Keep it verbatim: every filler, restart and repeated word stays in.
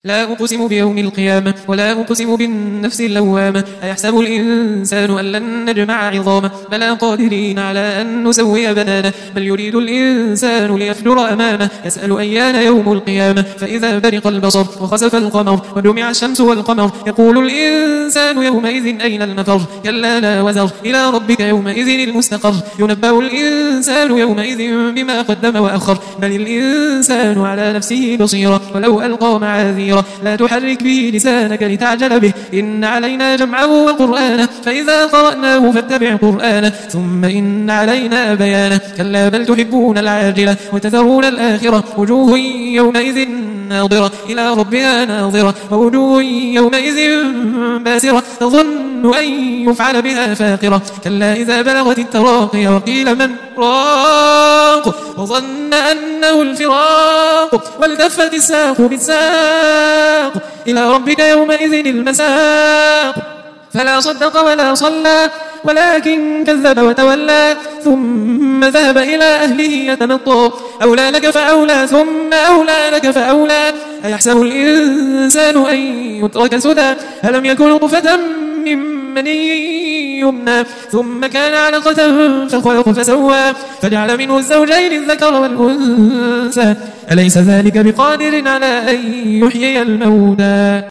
لا أقسم بيوم القيامة ولا أقسم بالنفس اللوامة أيحسب الإنسان أن لن نجمع عظامه بلى قادرين على أن نسوي بنانه بل يريد الإنسان ليفجر أمامه يسأل أيان يوم القيامة فإذا برق البصر وخسف القمر وجمع الشمس والقمر يقول الإنسان يومئذ أين المفر كلا لا وزر إلى ربك يومئذ المستقر ينبأ الإنسان يومئذ بما قدم وأخر بل الإنسان على نفسه بصيرة ولو ألقى معاذيره لا تحرك به لسانك لتعجل به إن علينا جمعه وقرآنه فإذا قرأناه فاتبع قرآنه ثم إن علينا بيانه كلا بل تحبون العاجلة وتذرون الآخرة وجوه يومئذ ناظرة إلى ربها ناظرة ووجوه يومئذ باسرة تظن أن يفعل بها فاقرة كلا إذا بلغت التراقي وقيل من راق وظن أنه الفراق والتفت الساق بالساق إلى ربك يومئذ المساق فلا صدق ولا صلى ولكن كذب وتولى ثم ذهب إلى أهله يتمطى أولى لك فأولى ثم أولى لك فأولى أيحسب الإنسان أن يترك سدى ألم يكن نطفة من مني يمنى ثم كان علقة فخلق فسوى فجعل منه الزوجين الذكر والأنثى أليس ذلك بقادر على أن يحيي الموتى